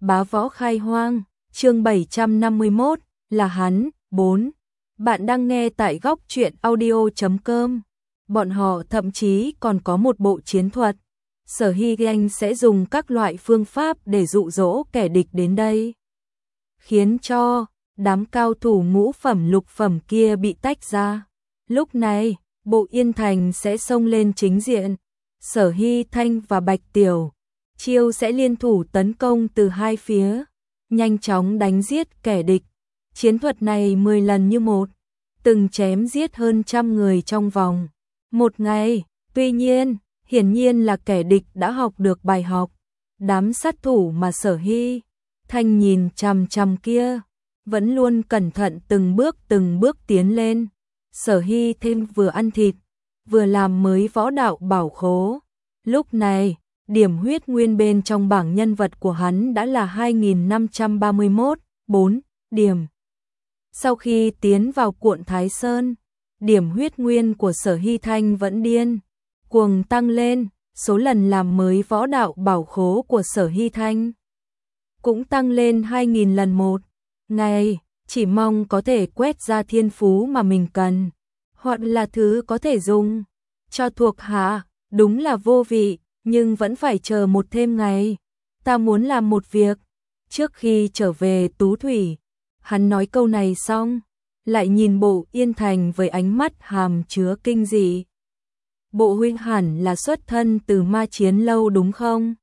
Bá võ khai hoang, chương 751, là hắn, 4. Bạn đang nghe tại góc truyện audio.com. Bọn họ thậm chí còn có một bộ chiến thuật. Sở Hy Anh sẽ dùng các loại phương pháp để dụ dỗ kẻ địch đến đây, khiến cho đám cao thủ ngũ phẩm lục phẩm kia bị tách ra. Lúc này, Bộ Yên Thành sẽ xông lên chính diện. Sở Hy Thanh và Bạch Tiểu Chiêu sẽ liên thủ tấn công từ hai phía, nhanh chóng đánh giết kẻ địch. Chiến thuật này 10 lần như một, từng chém giết hơn 100 người trong vòng một ngày. Tuy nhiên, hiển nhiên là kẻ địch đã học được bài học. Đám sát thủ mà Sở Hy Thanh nhìn chằm chằm kia vẫn luôn cẩn thận từng bước tiến lên. Sở Hy thêm vừa ăn thịt, vừa làm mới võ đạo bảo khố. Lúc này, điểm huyết nguyên bên trong bảng nhân vật của hắn đã là 2531, 4 điểm. Sau khi tiến vào cuộn Thái Sơn, điểm huyết nguyên của Sở Hy Thanh vẫn điên cuồng tăng lên, số lần làm mới võ đạo bảo khố của Sở Hy Thanh cũng tăng lên 2000 lần một ngày. Chỉ mong có thể quét ra thiên phú mà mình cần, hoặc là thứ có thể dùng cho thuộc hạ. Đúng là vô vị, nhưng vẫn phải chờ một thêm ngày. Ta muốn làm một việc trước khi trở về Tú Thủy. Hắn nói câu này xong, lại nhìn Bộ Yên Thành với ánh mắt hàm chứa kinh dị. Bộ huynh hẳn là xuất thân từ Ma Chiến Lâu đúng không?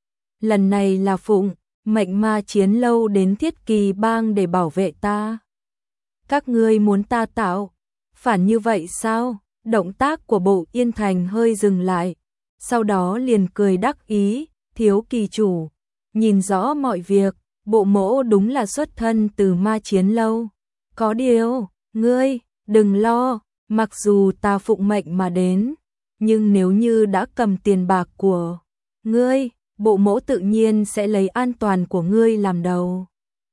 Lần này là phụng mệnh Ma Chiến Lâu đến Thiết Kỳ Bang để bảo vệ ta. Các ngươi muốn ta tạo phản như vậy sao? Động tác của Bộ Yên Thành hơi dừng lại, sau đó liền cười đắc ý. Thiếu kỳ chủ nhìn rõ mọi việc, bộ mỗ đúng là xuất thân từ Ma Chiến Lâu. Có điều, ngươi đừng lo, mặc dù ta phụng mệnh mà đến, nhưng nếu như đã cầm tiền bạc của ngươi, bộ mỗ tự nhiên sẽ lấy an toàn của ngươi làm đầu.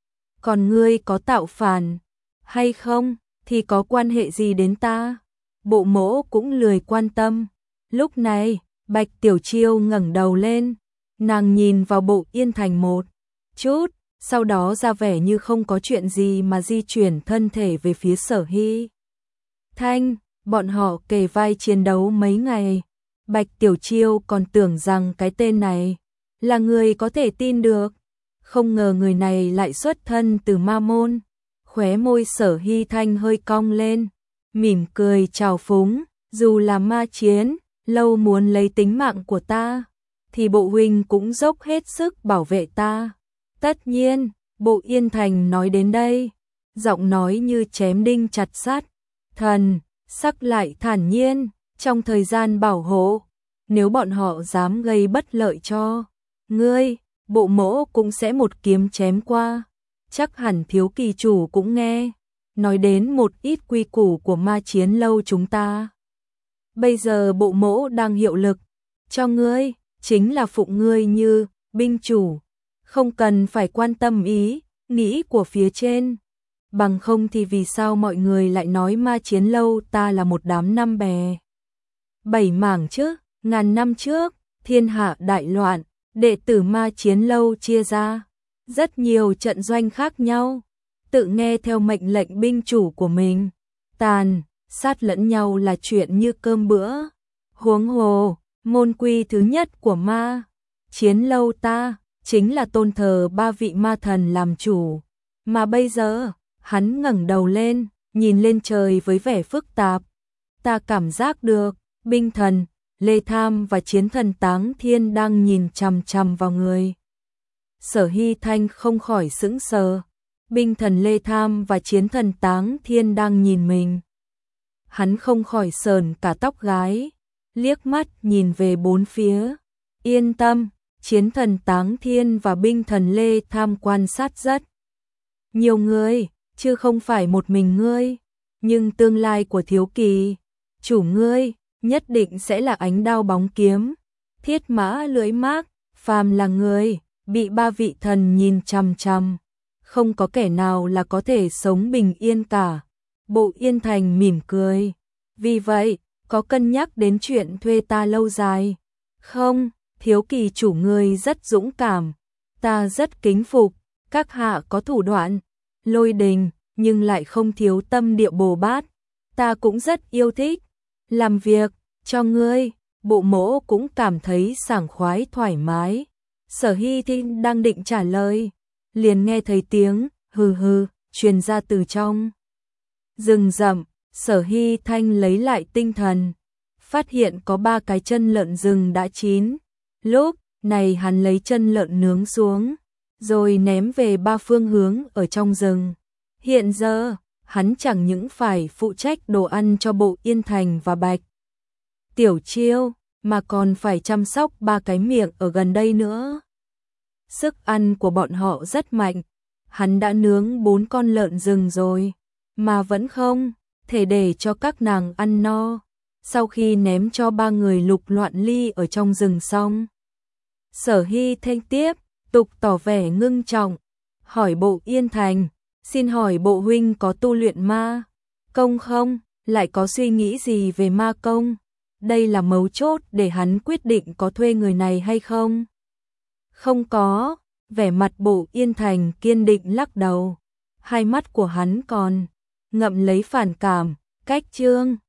Còn ngươi có tạo phản hay không thì có quan hệ gì đến ta? Bộ mỗ cũng lười quan tâm. Lúc này, Bạch Tiểu Chiêu ngẩng đầu lên, nàng nhìn vào Bộ Yên Thành một chút, sau đó ra vẻ như không có chuyện gì mà di chuyển thân thể về phía Sở Hy Thanh. Bọn họ kề vai chiến đấu mấy ngày, Bạch Tiểu Chiêu còn tưởng rằng cái tên này là người có thể tin được, không ngờ người này lại xuất thân từ ma môn. Khóe môi Sở Hy Thanh hơi cong lên, mỉm cười trào phúng. Dù là Ma Chiến Lâu muốn lấy tính mạng của ta, thì bộ huynh cũng dốc hết sức bảo vệ ta. Tất nhiên, Bộ Yên Thành nói đến đây, giọng nói như chém đinh chặt sắt, thần sắc lại thản nhiên. Trong thời gian bảo hộ, nếu bọn họ dám gây bất lợi cho ngươi, bộ mỗ cũng sẽ một kiếm chém qua. Chắc hẳn thiếu kỳ chủ cũng nghe nói đến một ít quy củ của Ma Chiến Lâu chúng ta. Bây giờ bộ mỗ đang hiệu lực cho ngươi, chính là phụng ngươi như binh chủ, không cần phải quan tâm ý nghĩ của phía trên. Bằng không thì vì sao mọi người lại nói Ma Chiến Lâu ta là một đám năm bè bảy mảng chứ? Ngàn năm trước, thiên hạ đại loạn, đệ tử Ma Chiến Lâu chia ra rất nhiều trận doanh khác nhau, tự nghe theo mệnh lệnh binh chủ của mình, tàn sát lẫn nhau là chuyện như cơm bữa. Huống hồ, môn quy thứ nhất của Ma Chiến Lâu ta chính là tôn thờ 3 vị ma thần làm chủ. Mà bây giờ, hắn ngẩng đầu lên, nhìn lên trời với vẻ phức tạp. Ta cảm giác được, binh thần Lê Tham và chiến thần Táng Thiên đang nhìn chằm chằm vào người. Sở Hy Thanh không khỏi sững sờ. Binh thần Lê Tham và chiến thần Táng Thiên đang nhìn mình. Hắn không khỏi sờn cả tóc gáy, liếc mắt nhìn về bốn phía. Yên tâm, chiến thần Táng Thiên và binh thần Lê Tham quan sát rất nhiều người, chứ không phải một mình ngươi. Nhưng tương lai của thiếu kỳ chủ ngươi nhất định sẽ là ánh đao bóng kiếm, thiết mã lưỡi mác. Phàm là người bị 3 vị thần nhìn chằm chằm, không có kẻ nào là có thể sống bình yên cả. Bộ Yên Thành mỉm cười. Vì vậy, có cân nhắc đến chuyện thuê ta lâu dài không? Thiếu kỳ chủ ngươi rất dũng cảm, Ta rất kính phục, các hạ có thủ đoạn, lôi đình, nhưng lại không thiếu tâm địa Bồ Bát. Ta cũng rất yêu thích, làm việc, cho ngươi, Bộ Mỗ cũng cảm thấy sảng khoái thoải mái. Sở Hy Thinh đang định trả lời, liền nghe thấy tiếng, hừ hừ, truyền ra từ trong rừng rậm. Sở Hy Thanh lấy lại tinh thần, phát hiện có 3 cái chân lợn rừng đã chín. Lúc này hắn lấy chân lợn nướng xuống, rồi ném về 3 phương hướng ở trong rừng. Hiện giờ, hắn chẳng những phải phụ trách đồ ăn cho Bộ Yên Thành và Bạch Tiểu Chiêu, mà còn phải chăm sóc 3 cái miệng ở gần đây nữa. Sức ăn của bọn họ rất mạnh, hắn đã nướng 4 con lợn rừng rồi, mà vẫn không thể để cho các nàng ăn no. Sau khi ném cho 3 người Lục Loạn Ly ở trong rừng xong, Sở Hy Thanh tiếp tục tỏ vẻ ngưng trọng, hỏi Bộ Yên Thành, xin hỏi Bộ huynh có tu luyện ma công không, lại có suy nghĩ gì về ma công? Đây là mấu chốt để hắn quyết định có thuê người này hay không. Không có, vẻ mặt Bộ Yên Thành kiên định lắc đầu, hai mắt của hắn còn ngậm lấy phản cảm. Cách chương